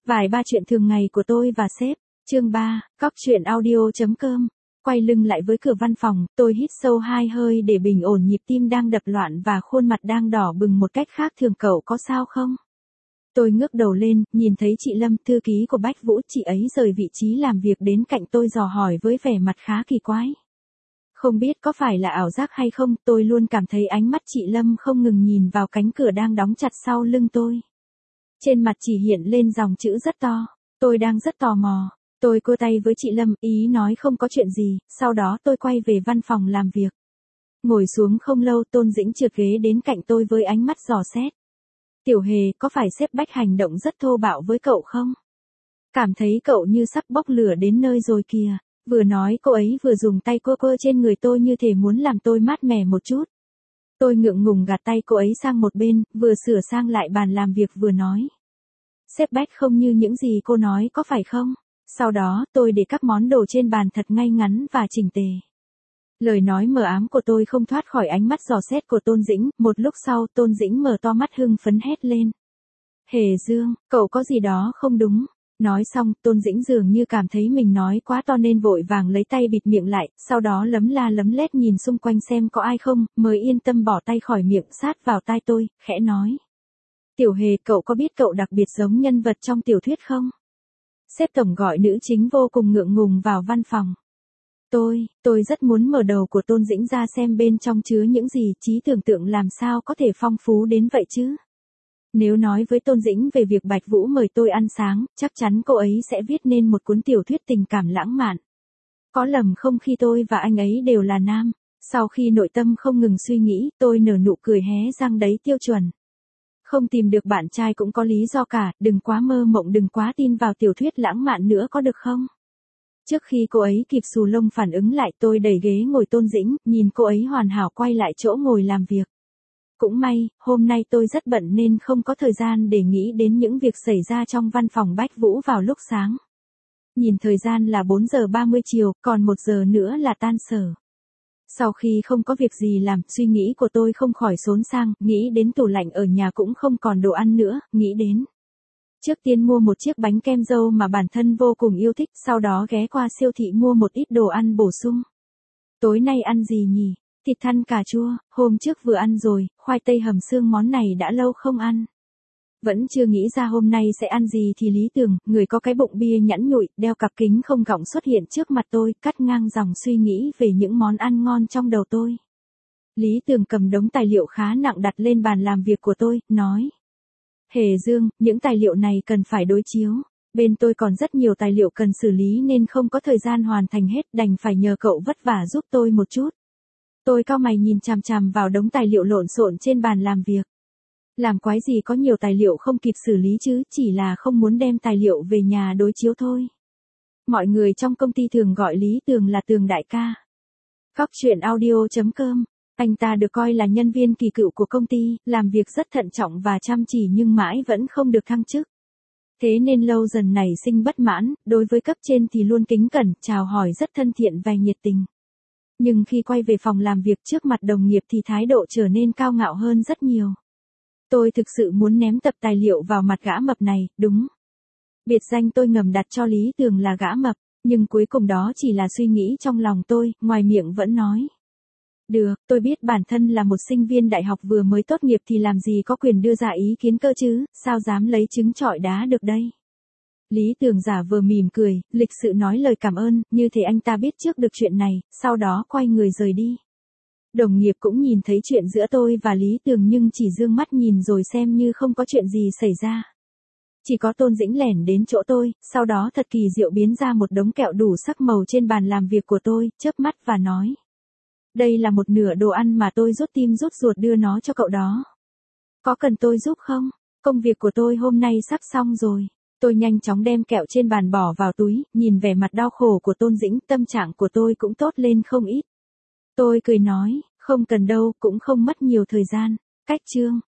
Vài ba chuyện thường ngày của tôi và sếp. Chương 3, Cóc truyện audio.com. Quay lưng lại với cửa văn phòng, tôi hít sâu 2 hơi để bình ổn nhịp tim đang đập loạn và khuôn mặt đang đỏ bừng một cách khác thường. Cậu có sao không? Tôi ngước đầu lên, nhìn thấy chị Lâm, thư ký của Bách Vũ. Chị ấy rời vị trí làm việc đến cạnh tôi dò hỏi với vẻ mặt khá kỳ quái. Không biết có phải là ảo giác hay không, tôi luôn cảm thấy ánh mắt chị Lâm không ngừng nhìn vào cánh cửa đang đóng chặt sau lưng tôi. Trên mặt chỉ hiện lên dòng chữ rất to. Tôi đang rất tò mò. Tôi cua tay với chị Lâm, ý nói không có chuyện gì, sau đó tôi quay về văn phòng làm việc. Ngồi xuống không lâu, Tôn Dĩnh trượt ghế đến cạnh tôi với ánh mắt dò xét. Tiểu Hề, có phải sếp Bách hành động rất thô bạo với cậu không? Cảm thấy cậu như sắp bốc lửa đến nơi rồi kìa. Vừa nói cô ấy vừa dùng tay cua trên người tôi như thể muốn làm tôi mát mẻ một chút. Tôi ngượng ngùng gạt tay cô ấy sang một bên, vừa sửa sang lại bàn làm việc vừa nói. Sếp Bách không như những gì cô nói có phải không? Sau đó tôi để các món đồ trên bàn thật ngay ngắn và chỉnh tề. Lời nói mờ ám của tôi không thoát khỏi ánh mắt dò xét của Tôn Dĩnh. Một lúc sau Tôn Dĩnh mở to mắt hưng phấn hét lên. Hề Dương, cậu có gì đó không đúng? Nói xong, Tôn Dĩnh dường như cảm thấy mình nói quá to nên vội vàng lấy tay bịt miệng lại, sau đó lấm la lấm lét nhìn xung quanh xem có ai không, mới yên tâm bỏ tay khỏi miệng sát vào tai tôi, khẽ nói. Tiểu Hề, cậu có biết cậu đặc biệt giống nhân vật trong tiểu thuyết không? Sếp tổng gọi nữ chính vô cùng ngượng ngùng vào văn phòng. Tôi rất muốn mở đầu của Tôn Dĩnh ra xem bên trong chứa những gì, trí tưởng tượng làm sao có thể phong phú đến vậy chứ. Nếu nói với Tôn Dĩnh về việc Bạch Vũ mời tôi ăn sáng, chắc chắn cô ấy sẽ viết nên một cuốn tiểu thuyết tình cảm lãng mạn. Có lầm không khi tôi và anh ấy đều là nam? Sau khi nội tâm không ngừng suy nghĩ, tôi nở nụ cười hé răng đấy tiêu chuẩn. Không tìm được bạn trai cũng có lý do cả, đừng quá mơ mộng, đừng quá tin vào tiểu thuyết lãng mạn nữa có được không? Trước khi cô ấy kịp xù lông phản ứng lại, tôi đẩy ghế ngồi Tôn Dĩnh, nhìn cô ấy hoàn hảo quay lại chỗ ngồi làm việc. Cũng may, hôm nay tôi rất bận nên không có thời gian để nghĩ đến những việc xảy ra trong văn phòng Bách Vũ vào lúc sáng. Nhìn thời gian là 4 giờ 30 chiều, còn 1 giờ nữa là tan sở. Sau khi không có việc gì làm, suy nghĩ của tôi không khỏi xốn sang, nghĩ đến tủ lạnh ở nhà cũng không còn đồ ăn nữa, nghĩ đến. Trước tiên mua một chiếc bánh kem dâu mà bản thân vô cùng yêu thích, sau đó ghé qua siêu thị mua một ít đồ ăn bổ sung. Tối nay ăn gì nhỉ? Thịt thăn cà chua, hôm trước vừa ăn rồi, khoai tây hầm xương món này đã lâu không ăn. Vẫn chưa nghĩ ra hôm nay sẽ ăn gì thì Lý Tường, người có cái bụng bia nhẵn nhụi, đeo cặp kính không gọng xuất hiện trước mặt tôi, cắt ngang dòng suy nghĩ về những món ăn ngon trong đầu tôi. Lý Tường cầm đống tài liệu khá nặng đặt lên bàn làm việc của tôi, nói. Hề Dương, những tài liệu này cần phải đối chiếu. Bên tôi còn rất nhiều tài liệu cần xử lý nên không có thời gian hoàn thành hết, đành phải nhờ cậu vất vả giúp tôi một chút. Tôi cau mày nhìn chằm chằm vào đống tài liệu lộn xộn trên bàn làm việc. Làm quái gì có nhiều tài liệu không kịp xử lý chứ, chỉ là không muốn đem tài liệu về nhà đối chiếu thôi. Mọi người trong công ty thường gọi Lý Tường là Tường đại ca. Cóc truyện audio.com. Anh ta được coi là nhân viên kỳ cựu của công ty, làm việc rất thận trọng và chăm chỉ nhưng mãi vẫn không được thăng chức. Thế nên lâu dần nảy sinh bất mãn, đối với cấp trên thì luôn kính cẩn, chào hỏi rất thân thiện và nhiệt tình. Nhưng khi quay về phòng làm việc trước mặt đồng nghiệp thì thái độ trở nên cao ngạo hơn rất nhiều. Tôi thực sự muốn ném tập tài liệu vào mặt gã mập này, đúng. Biệt danh tôi ngầm đặt cho Lý Tường là gã mập, nhưng cuối cùng đó chỉ là suy nghĩ trong lòng tôi, ngoài miệng vẫn nói. Được, tôi biết bản thân là một sinh viên đại học vừa mới tốt nghiệp thì làm gì có quyền đưa ra ý kiến cơ chứ, sao dám lấy trứng trọi đá được đây. Lý Tường giả vờ mỉm cười, lịch sự nói lời cảm ơn, như thể anh ta biết trước được chuyện này, sau đó quay người rời đi. Đồng nghiệp cũng nhìn thấy chuyện giữa tôi và Lý Tường nhưng chỉ dương mắt nhìn rồi xem như không có chuyện gì xảy ra. Chỉ có Tôn Dĩnh lẻn đến chỗ tôi, sau đó thật kỳ diệu biến ra một đống kẹo đủ sắc màu trên bàn làm việc của tôi, chớp mắt và nói. Đây là một nửa đồ ăn mà tôi rút tim rút ruột đưa nó cho cậu đó. Có cần tôi giúp không? Công việc của tôi hôm nay sắp xong rồi. Tôi nhanh chóng đem kẹo trên bàn bỏ vào túi, nhìn vẻ mặt đau khổ của Tôn Dĩnh, tâm trạng của tôi cũng tốt lên không ít. Tôi cười nói, không cần đâu, cũng không mất nhiều thời gian. Cách chương.